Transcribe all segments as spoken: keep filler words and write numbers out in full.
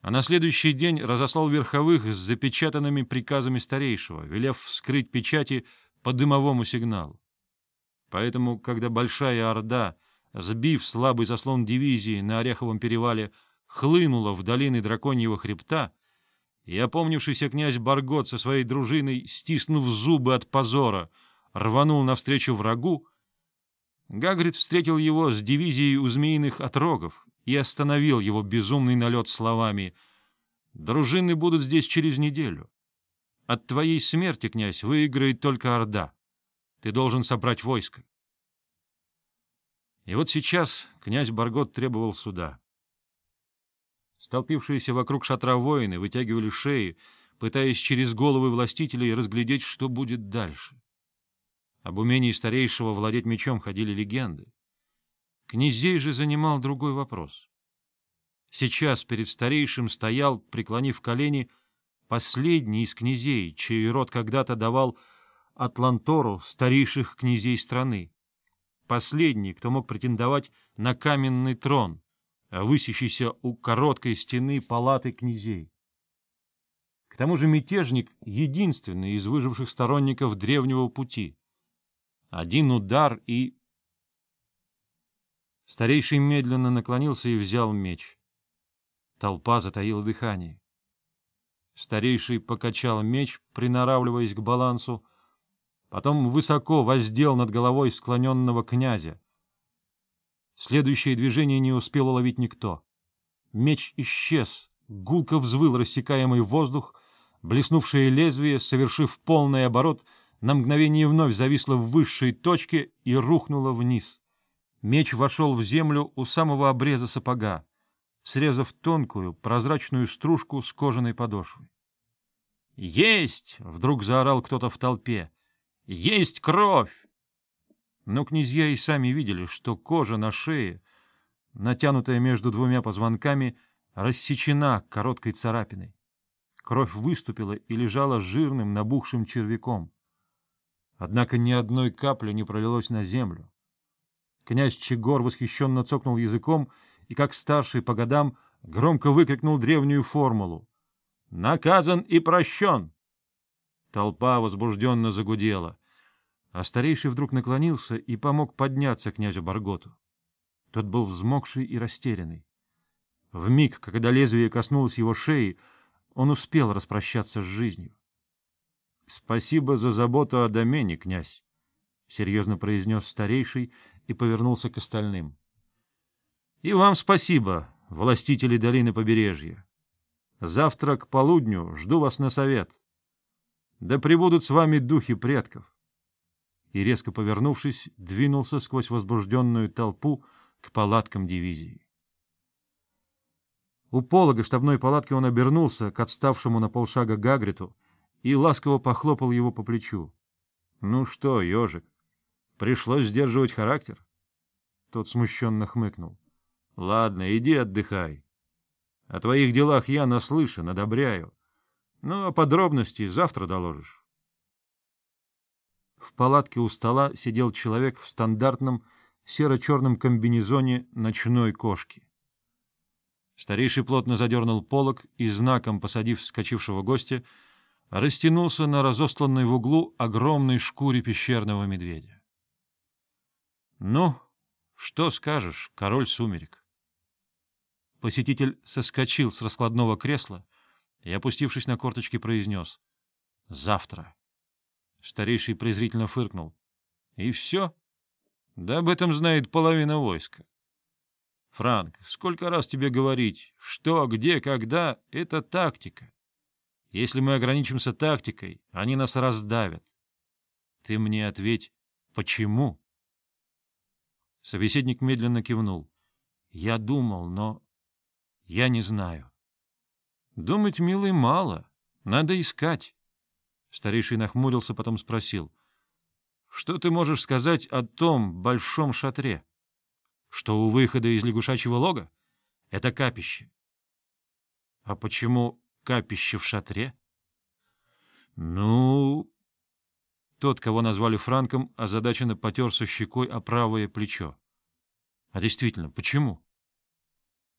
А на следующий день разослал верховых с запечатанными приказами старейшего, велев вскрыть печати по дымовому сигналу. Поэтому, когда Большая Орда, сбив слабый заслон дивизии на Ореховом перевале, хлынула в долины Драконьего хребта, и опомнившийся князь Баргот со своей дружиной, стиснув зубы от позора, рванул навстречу врагу, Гагрид встретил его с дивизией у змеиных отрогов и остановил его безумный налет словами: «Дружины будут здесь через неделю. От твоей смерти, князь, выиграет только Орда. Ты должен собрать войско». И вот сейчас князь Баргот требовал суда. Столпившиеся вокруг шатра воины вытягивали шеи, пытаясь через головы властителей разглядеть, что будет дальше. Об умении старейшего владеть мечом ходили легенды. Князей же занимал другой вопрос. Сейчас перед старейшим стоял, преклонив колени, последний из князей, чей род когда-то давал Атлантору старейших князей страны. Последний, кто мог претендовать на каменный трон, высящийся у короткой стены палаты князей. К тому же мятежник — единственный из выживших сторонников древнего пути. Один удар и... Старейший медленно наклонился и взял меч. Толпа затаила дыхание. Старейший покачал меч, приноравливаясь к балансу, потом высоко воздел над головой склоненного князя. Следующее движение не успел уловить никто. Меч исчез, гулко взвыл рассекаемый воздух, блеснувшее лезвие, совершив полный оборот, на мгновение вновь зависло в высшей точке и рухнуло вниз. Меч вошел в землю у самого обреза сапога, срезав тонкую прозрачную стружку с кожаной подошвой. «Есть!» — вдруг заорал кто-то в толпе. «Есть кровь!» Но князья и сами видели, что кожа на шее, натянутая между двумя позвонками, рассечена короткой царапиной. Кровь выступила и лежала жирным набухшим червяком. Однако ни одной капли не пролилось на землю. Князь Чегор восхищенно цокнул языком и, как старший по годам, громко выкрикнул древнюю формулу: «Наказан и прощен!» Толпа возбужденно загудела, а старейший вдруг наклонился и помог подняться князю Барготу. Тот был взмокший и растерянный. Вмиг, когда лезвие коснулось его шеи, он успел распрощаться с жизнью. — Спасибо за заботу о домене, князь, — серьезно произнес старейший и повернулся к остальным. — И вам спасибо, властители долины побережья. Завтра к полудню жду вас на совет. Да пребудут с вами духи предков. И, резко повернувшись, двинулся сквозь возбужденную толпу к палаткам дивизии. У полога штабной палатки он обернулся к отставшему на полшага Гагриту и ласково похлопал его по плечу. — Ну что, ежик, пришлось сдерживать характер? Тот смущенно хмыкнул. — Ладно, иди отдыхай. О твоих делах я наслышан, одобряю. Ну, а подробности завтра доложишь. В палатке у стола сидел человек в стандартном серо-черном комбинезоне ночной кошки. Старейший плотно задернул полог и, знаком посадив вскочившего гостя, растянулся на разостланной в углу огромной шкуре пещерного медведя. — Ну, что скажешь, король сумерек? Посетитель соскочил с раскладного кресла и, опустившись на корточки, произнес: — Завтра. Старейший презрительно фыркнул. — И все? Да об этом знает половина войска. Франк, сколько раз тебе говорить, что, где, когда — это тактика. Если мы ограничимся тактикой, они нас раздавят. Ты мне ответь, почему? Собеседник медленно кивнул. Я думал, но... я не знаю. Думать, милый, мало. Надо искать. Старейший нахмурился, потом спросил: — Что ты можешь сказать о том большом шатре? Что у выхода из лягушачьего лога? Это капище. — А почему капище в шатре? — Ну... Тот, кого назвали Франком, озадаченно потерся щекой о правое плечо. — А действительно, почему?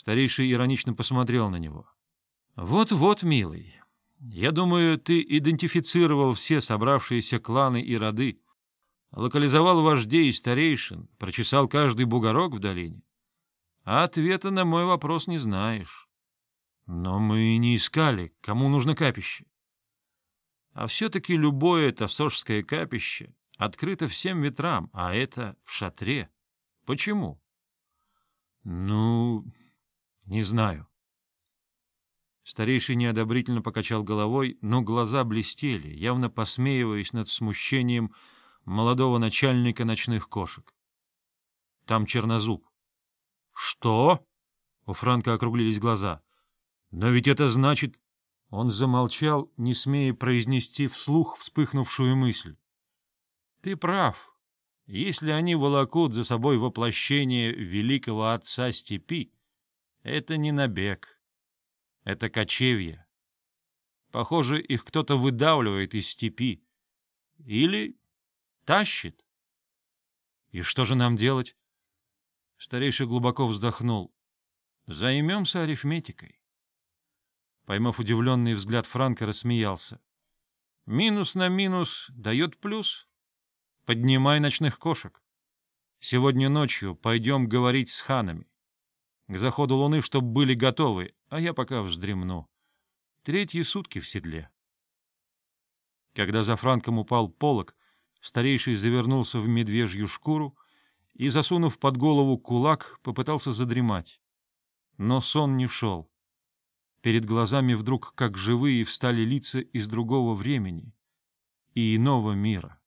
Старейший иронично посмотрел на него. — Вот-вот, милый, я думаю, ты идентифицировал все собравшиеся кланы и роды, локализовал вождей и старейшин, прочесал каждый бугорок в долине. А ответа на мой вопрос не знаешь. Но мы не искали, кому нужно капище. А все-таки любое тассожское капище открыто всем ветрам, а это в шатре. Почему? Ну, не знаю. Старейший неодобрительно покачал головой, но глаза блестели, явно посмеиваясь над смущением молодого начальника ночных кошек. Там Чернозуб. — Что? — у Франка округлились глаза. — Но ведь это значит... Он замолчал, не смея произнести вслух вспыхнувшую мысль. — Ты прав. Если они волокут за собой воплощение великого отца степи, это не набег. Это кочевье. Похоже, их кто-то выдавливает из степи. Или тащит. И что же нам делать? Старейший глубоко вздохнул. Займемся арифметикой. Поймав удивленный взгляд Франка, рассмеялся. Минус на минус дает плюс. Поднимай ночных кошек. Сегодня ночью пойдем говорить с ханами. К заходу луны, чтоб были готовы, а я пока вздремну. Третьи сутки в седле. Когда за Франком упал полог, старейший завернулся в медвежью шкуру и, засунув под голову кулак, попытался задремать. Но сон не шел. Перед глазами вдруг, как живые, встали лица из другого времени и иного мира.